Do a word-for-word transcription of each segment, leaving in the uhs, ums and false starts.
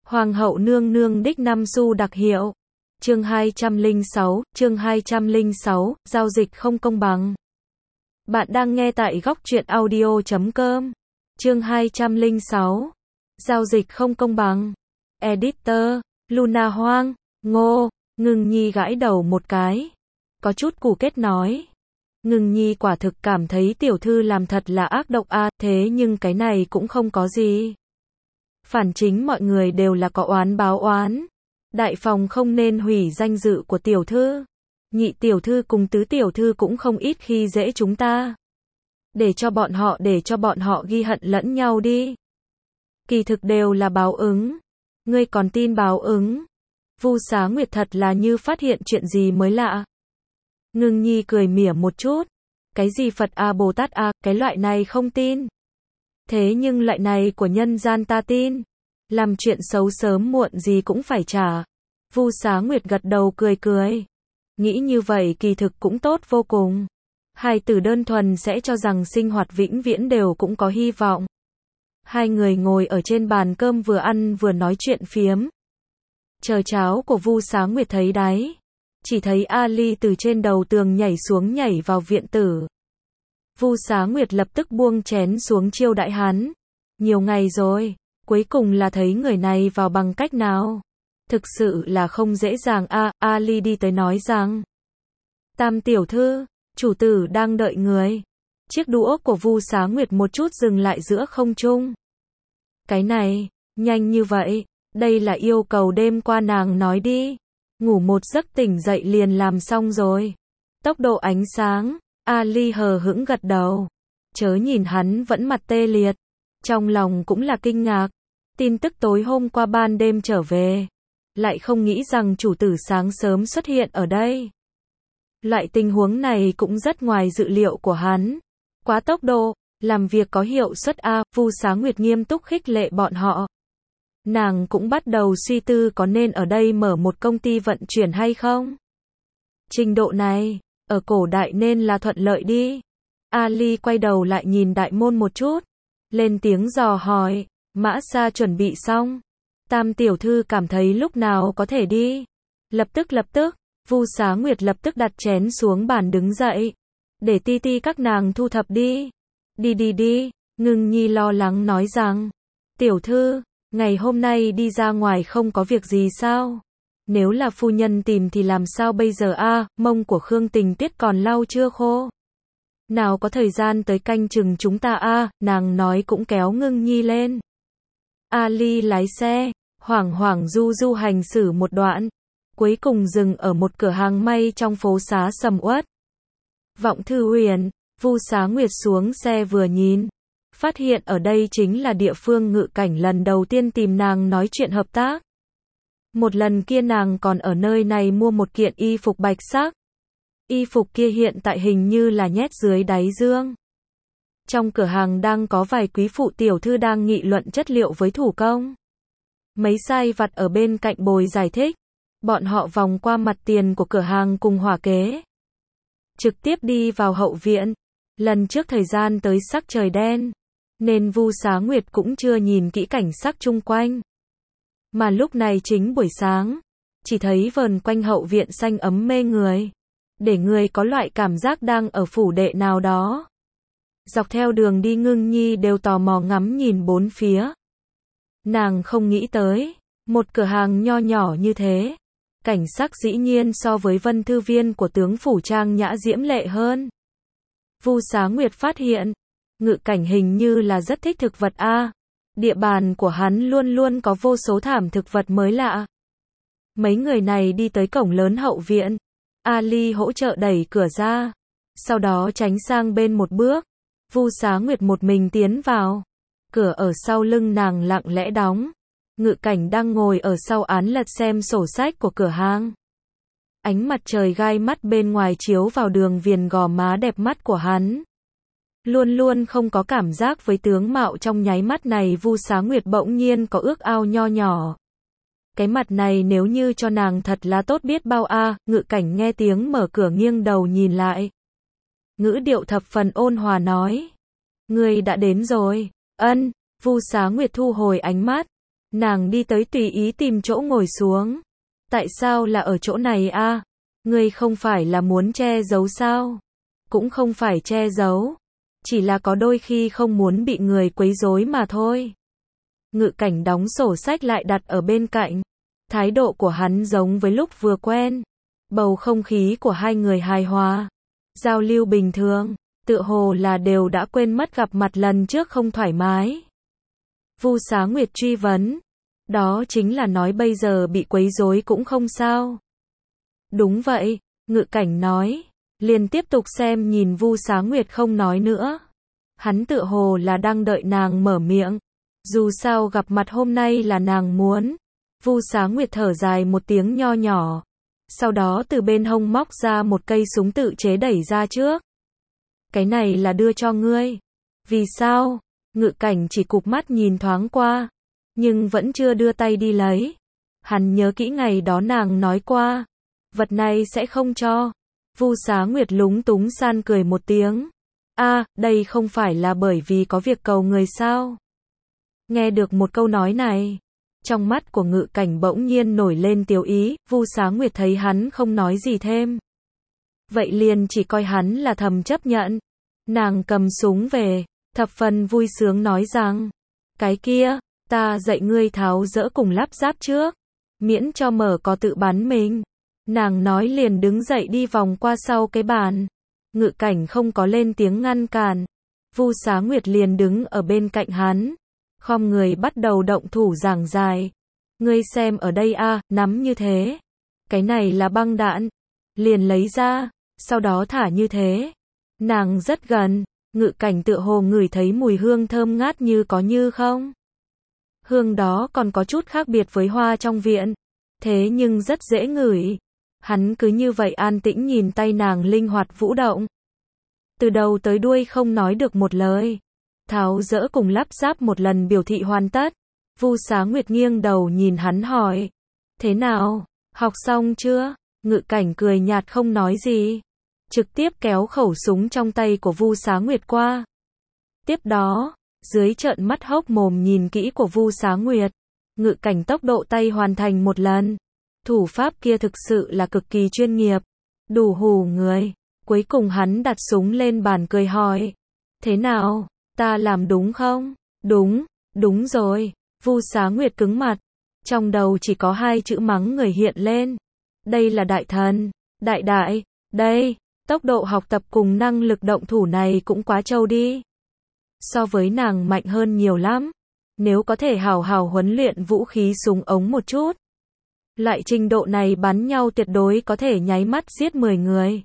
Hoàng hậu nương nương đích năm xu đặc hiệu. Chương hai trăm lẻ sáu, chương hai trăm lẻ sáu, giao dịch không công bằng. Bạn đang nghe tại góc truyện audio chấm com. Chương hai trăm lẻ sáu. Giao dịch không công bằng. Editor, Luna Hoang, Ngô, Ngưng Nhi gãi đầu một cái. Có chút củ kết nói. Ngưng Nhi quả thực cảm thấy tiểu thư làm thật là ác độc a, à, thế nhưng cái này cũng không có gì. Phản chính mọi người đều là có oán báo oán. Đại phòng không nên hủy danh dự của tiểu thư. Nhị tiểu thư cùng tứ tiểu thư cũng không ít khi dễ chúng ta. Để cho bọn họ để cho bọn họ ghi hận lẫn nhau đi. Kỳ thực đều là báo ứng. Ngươi còn tin báo ứng? Vu Xá Nguyệt thật là như phát hiện chuyện gì mới lạ. Ngưng Nhi cười mỉa một chút. Cái gì Phật a Bồ Tát a, cái loại này không tin. Thế nhưng loại này của nhân gian ta tin. Làm chuyện xấu sớm muộn gì cũng phải trả. Vu Xá Nguyệt gật đầu cười cười. Nghĩ như vậy kỳ thực cũng tốt vô cùng. Hai tử đơn thuần sẽ cho rằng sinh hoạt vĩnh viễn đều cũng có hy vọng. Hai người ngồi ở trên bàn cơm vừa ăn vừa nói chuyện phiếm. Chờ cháo của Vu Xá Nguyệt thấy đáy. Chỉ thấy Ali từ trên đầu tường nhảy xuống nhảy vào viện tử. Vu Xá Nguyệt lập tức buông chén xuống chiêu đại hắn. Nhiều ngày rồi, cuối cùng là thấy người này vào bằng cách nào? Thực sự là không dễ dàng a, à, Ali đi tới nói rằng. Tam tiểu thư, chủ tử đang đợi người. Chiếc đũa của Vu Xá Nguyệt một chút dừng lại giữa không trung. Cái này, nhanh như vậy, đây là yêu cầu đêm qua nàng nói đi. Ngủ một giấc tỉnh dậy liền làm xong rồi. Tốc độ ánh sáng, Ali hờ hững gật đầu. Chớ nhìn hắn vẫn mặt tê liệt. Trong lòng cũng là kinh ngạc. Tin tức tối hôm qua ban đêm trở về. Lại không nghĩ rằng chủ tử sáng sớm xuất hiện ở đây. Loại tình huống này cũng rất ngoài dự liệu của hắn. Quá tốc độ, làm việc có hiệu suất a, Vu Xá Nguyệt nghiêm túc khích lệ bọn họ. Nàng cũng bắt đầu suy tư có nên ở đây mở một công ty vận chuyển hay không. Trình độ này, ở cổ đại nên là thuận lợi đi. Ali quay đầu lại nhìn đại môn một chút. Lên tiếng dò hỏi, Mã Sa chuẩn bị xong. Tam tiểu thư cảm thấy lúc nào có thể đi. Lập tức lập tức, Vu Xá Nguyệt lập tức đặt chén xuống bàn đứng dậy. Để ti ti các nàng thu thập đi. Đi đi đi, Ngưng Nhi lo lắng nói rằng. Tiểu thư, ngày hôm nay đi ra ngoài không có việc gì sao? Nếu là phu nhân tìm thì làm sao bây giờ a, à, mông của Khương Tình Tuyết còn lau chưa khô. Nào có thời gian tới canh chừng chúng ta a, à, nàng nói cũng kéo Ngưng Nhi lên. Ali lái xe, hoảng hoảng du du hành xử một đoạn. Cuối cùng dừng ở một cửa hàng may trong phố xá sầm uất. Vọng Thư Huyền, Vu Xá Nguyệt xuống xe vừa nhìn. Phát hiện ở đây chính là địa phương Ngự Cảnh lần đầu tiên tìm nàng nói chuyện hợp tác. Một lần kia nàng còn ở nơi này mua một kiện y phục bạch sắc. Y phục kia hiện tại hình như là nhét dưới đáy dương. Trong cửa hàng đang có vài quý phụ tiểu thư đang nghị luận chất liệu với thủ công. Mấy sai vặt ở bên cạnh bồi giải thích. Bọn họ vòng qua mặt tiền của cửa hàng cùng hỏa kế. Trực tiếp đi vào hậu viện. Lần trước thời gian tới sắc trời đen. Nên Vu Xá Nguyệt cũng chưa nhìn kỹ cảnh sắc chung quanh. Mà lúc này chính buổi sáng. Chỉ thấy vờn quanh hậu viện xanh ấm mê người. Để người có loại cảm giác đang ở phủ đệ nào đó. Dọc theo đường đi Ngưng Nhi đều tò mò ngắm nhìn bốn phía. Nàng không nghĩ tới. Một cửa hàng nho nhỏ như thế. Cảnh sắc dĩ nhiên so với Vân Thư Viên của tướng phủ trang nhã diễm lệ hơn. Vu Xá Nguyệt phát hiện. Ngự Cảnh hình như là rất thích thực vật a. À, địa bàn của hắn luôn luôn có vô số thảm thực vật mới lạ. Mấy người này đi tới cổng lớn hậu viện. Ali hỗ trợ đẩy cửa ra. Sau đó tránh sang bên một bước. Vu Xá Nguyệt một mình tiến vào. Cửa ở sau lưng nàng lặng lẽ đóng. Ngự Cảnh đang ngồi ở sau án lật xem sổ sách của cửa hàng. Ánh mặt trời gai mắt bên ngoài chiếu vào đường viền gò má đẹp mắt của hắn. Luôn luôn không có cảm giác với tướng mạo trong nháy mắt này Vu Xá Nguyệt bỗng nhiên có ước ao nho nhỏ. Cái mặt này nếu như cho nàng thật là tốt biết bao a, à, Ngự Cảnh nghe tiếng mở cửa nghiêng đầu nhìn lại. Ngữ điệu thập phần ôn hòa nói. Ngươi đã đến rồi. Ân, Vu Xá Nguyệt thu hồi ánh mắt. Nàng đi tới tùy ý tìm chỗ ngồi xuống. Tại sao là ở chỗ này a? Ngươi không phải là muốn che giấu sao? Cũng không phải che giấu. Chỉ là có đôi khi không muốn bị người quấy rối mà thôi. Ngự cảnh đóng sổ sách lại đặt ở bên cạnh. Thái độ của hắn giống với lúc vừa quen. Bầu không khí của hai người hài hòa. Giao lưu bình thường. Tựa hồ là đều đã quên mất gặp mặt lần trước không thoải mái. Vu Xá Nguyệt truy vấn. Đó chính là nói bây giờ bị quấy rối cũng không sao. Đúng vậy, ngự cảnh nói. Liền tiếp tục xem nhìn Vu Xá Nguyệt không nói nữa. Hắn tựa hồ là đang đợi nàng mở miệng. Dù sao gặp mặt hôm nay là nàng muốn. Vu Xá Nguyệt thở dài một tiếng nho nhỏ. Sau đó từ bên hông móc ra một cây súng tự chế đẩy ra trước. Cái này là đưa cho ngươi. Vì sao? Ngự cảnh chỉ cụp mắt nhìn thoáng qua. Nhưng vẫn chưa đưa tay đi lấy. Hắn nhớ kỹ ngày đó nàng nói qua. Vật này sẽ không cho. Vu Xá Nguyệt lúng túng san cười một tiếng. A, đây không phải là bởi vì có việc cầu người sao? Nghe được một câu nói này. Trong mắt của ngự cảnh bỗng nhiên nổi lên tiêu ý. Vu Xá Nguyệt thấy hắn không nói gì thêm. Vậy liền chỉ coi hắn là thầm chấp nhận. Nàng cầm súng về. Thập phần vui sướng nói rằng. Cái kia, ta dạy ngươi tháo dỡ cùng lắp ráp trước. Miễn cho mở có tự bắn mình. Nàng nói liền đứng dậy đi vòng qua sau cái bàn. Ngự cảnh không có lên tiếng ngăn cản. Vu Xá Nguyệt liền đứng ở bên cạnh hắn. Khom người bắt đầu động thủ giảng giải. Ngươi xem ở đây a, nắm như thế. Cái này là băng đạn. Liền lấy ra, sau đó thả như thế. Nàng rất gần. Ngự cảnh tựa hồ ngửi thấy mùi hương thơm ngát như có như không. Hương đó còn có chút khác biệt với hoa trong viện. Thế nhưng rất dễ ngửi. Hắn cứ như vậy an tĩnh nhìn tay nàng linh hoạt vũ động. Từ đầu tới đuôi không nói được một lời. Tháo dỡ cùng lắp ráp một lần biểu thị hoàn tất. Vu Xá Nguyệt nghiêng đầu nhìn hắn hỏi. Thế nào? Học xong chưa? Ngự cảnh cười nhạt không nói gì. Trực tiếp kéo khẩu súng trong tay của Vu Xá Nguyệt qua. Tiếp đó, dưới trợn mắt hốc mồm nhìn kỹ của Vu Xá Nguyệt. Ngự cảnh tốc độ tay hoàn thành một lần. Thủ pháp kia thực sự là cực kỳ chuyên nghiệp. Đủ hù người. Cuối cùng hắn đặt súng lên bàn cười hỏi. Thế nào? Ta làm đúng không? Đúng, đúng rồi. Vu Xá Nguyệt cứng mặt. Trong đầu chỉ có hai chữ mắng người hiện lên. Đây là đại thần. Đại đại. Đây. Tốc độ học tập cùng năng lực động thủ này cũng quá trâu đi. So với nàng mạnh hơn nhiều lắm. Nếu có thể hào hào huấn luyện vũ khí súng ống một chút. Loại trình độ này bắn nhau tuyệt đối có thể nháy mắt giết mười người.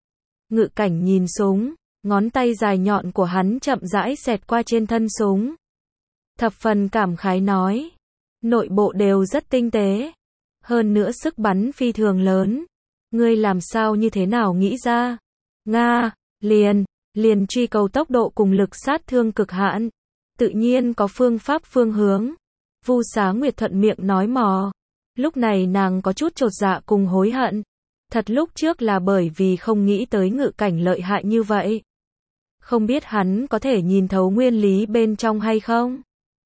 Ngự cảnh nhìn súng, ngón tay dài nhọn của hắn chậm rãi xẹt qua trên thân súng. Thập phần cảm khái nói. Nội bộ đều rất tinh tế. Hơn nữa sức bắn phi thường lớn. Ngươi làm sao như thế nào nghĩ ra? Nga, liền, liền truy cầu tốc độ cùng lực sát thương cực hạn. Tự nhiên có phương pháp phương hướng. Vu Xá Nguyệt thuận miệng nói mò. Lúc này nàng có chút chột dạ cùng hối hận. Thật lúc trước là bởi vì không nghĩ tới ngự cảnh lợi hại như vậy. Không biết hắn có thể nhìn thấu nguyên lý bên trong hay không?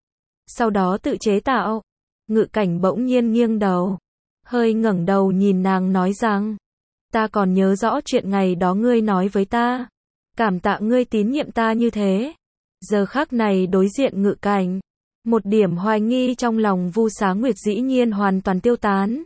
Sau đó tự chế tạo. Ngự cảnh bỗng nhiên nghiêng đầu. Hơi ngẩng đầu nhìn nàng nói rằng. Ta còn nhớ rõ chuyện ngày đó ngươi nói với ta. Cảm tạ ngươi tín nhiệm ta như thế. Giờ khắc này đối diện ngự cảnh. Một điểm hoài nghi trong lòng Vu Xá Nguyệt dĩ nhiên hoàn toàn tiêu tán.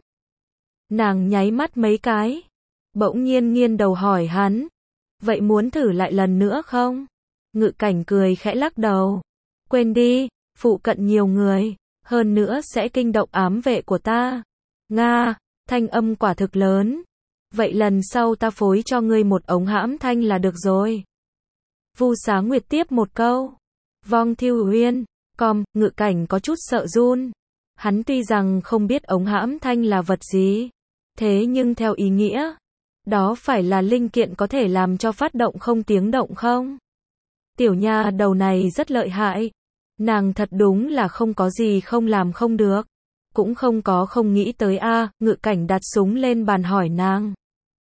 Nàng nháy mắt mấy cái. Bỗng nhiên nghiêng đầu hỏi hắn. Vậy muốn thử lại lần nữa không? Ngự cảnh cười khẽ lắc đầu. Quên đi, phụ cận nhiều người. Hơn nữa sẽ kinh động ám vệ của ta. Nga, thanh âm quả thực lớn. Vậy lần sau ta phối cho ngươi một ống hãm thanh là được rồi. Vu Xá Nguyệt tiếp một câu. Vong Thiêu Uyên. Com, ngự cảnh có chút sợ run. Hắn tuy rằng không biết ống hãm thanh là vật gì. Thế nhưng theo ý nghĩa. Đó phải là linh kiện có thể làm cho phát động không tiếng động không? Tiểu nha đầu này rất lợi hại. Nàng thật đúng là không có gì không làm không được. Cũng không có không nghĩ tới a. À, ngự cảnh đặt súng lên bàn hỏi nàng.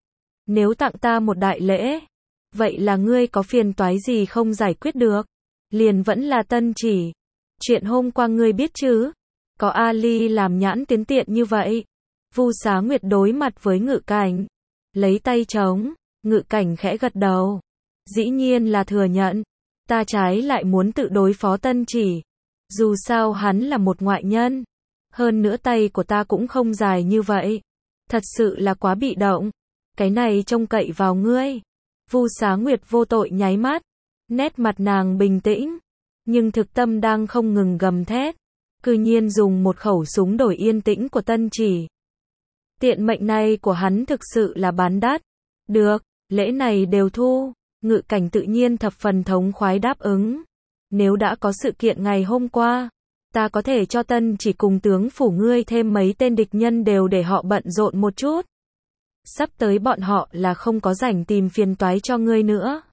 Nếu tặng ta một đại lễ. Vậy là ngươi có phiền toái gì không giải quyết được? Liền vẫn là tân chỉ. Chuyện hôm qua ngươi biết chứ? Có Ali làm nhãn tiến tiện như vậy. Vu Xá Nguyệt đối mặt với Ngự Cảnh. Lấy tay chống, Ngự Cảnh khẽ gật đầu. Dĩ nhiên là thừa nhận. Ta trái lại muốn tự đối phó Tân Chỉ. Dù sao hắn là một ngoại nhân. Hơn nữa tay của ta cũng không dài như vậy. Thật sự là quá bị động. Cái này trông cậy vào ngươi. Vu Xá Nguyệt vô tội nháy mắt. Nét mặt nàng bình tĩnh. Nhưng thực tâm đang không ngừng gầm thét. Cư nhiên dùng một khẩu súng đổi yên tĩnh của Tân Chỉ. Tiện mệnh này của hắn thực sự là bán đắt. Được, lễ này đều thu. Ngự Cảnh tự nhiên thập phần thống khoái đáp ứng. Nếu đã có sự kiện ngày hôm qua, ta có thể cho Tân Chỉ cùng tướng phủ ngươi thêm mấy tên địch nhân đều để họ bận rộn một chút. Sắp tới bọn họ là không có rảnh tìm phiền toái cho ngươi nữa.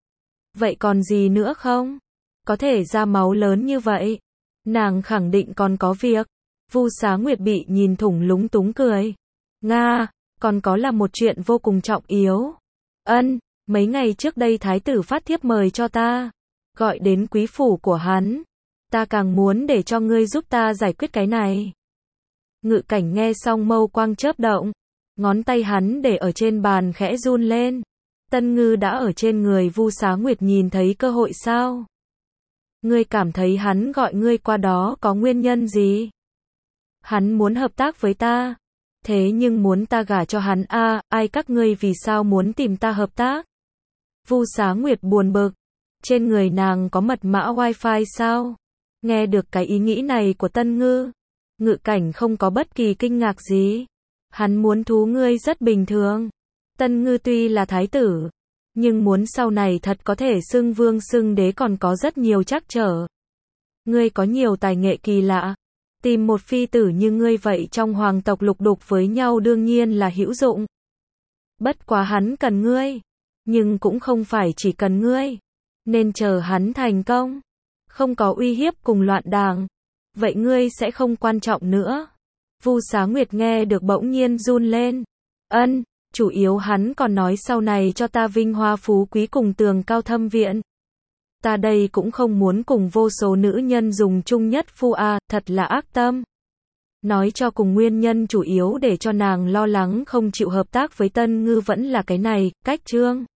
Vậy còn gì nữa không? Có thể ra máu lớn như vậy. Nàng khẳng định còn có việc. Vu Xá Nguyệt bị nhìn thủng lúng túng cười. Nga, còn có là một chuyện vô cùng trọng yếu. Ân, mấy ngày trước đây thái tử phát thiếp mời cho ta. Gọi đến quý phủ của hắn. Ta càng muốn để cho ngươi giúp ta giải quyết cái này. Ngự Cảnh nghe xong mâu quang chớp động. Ngón tay hắn để ở trên bàn khẽ run lên. Tân Ngư đã ở trên người Vu Xá Nguyệt nhìn thấy cơ hội sao? Ngươi cảm thấy hắn gọi ngươi qua đó có nguyên nhân gì? Hắn muốn hợp tác với ta. Thế nhưng muốn ta gả cho hắn a, à, ai các ngươi vì sao muốn tìm ta hợp tác? Vu Xá Nguyệt buồn bực. Trên người nàng có mật mã wifi sao? Nghe được cái ý nghĩ này của Tân Ngư. Ngự Cảnh không có bất kỳ kinh ngạc gì. Hắn muốn thú ngươi rất bình thường. Tân Ngư tuy là thái tử, nhưng muốn sau này thật có thể xưng vương xưng đế còn có rất nhiều trắc trở. Ngươi có nhiều tài nghệ kỳ lạ. Tìm một phi tử như ngươi vậy trong hoàng tộc lục đục với nhau đương nhiên là hữu dụng. Bất quá hắn cần ngươi. Nhưng cũng không phải chỉ cần ngươi. Nên chờ hắn thành công. Không có uy hiếp cùng loạn đảng. Vậy ngươi sẽ không quan trọng nữa. Vu Xá Nguyệt nghe được bỗng nhiên run lên. Ân, chủ yếu hắn còn nói sau này cho ta vinh hoa phú quý cùng tường cao thâm viện. Ta đây cũng không muốn cùng vô số nữ nhân dùng chung nhất phu a, thật là ác tâm. Nói cho cùng nguyên nhân chủ yếu để cho nàng lo lắng không chịu hợp tác với Tân Ngư vẫn là cái này, cách trương.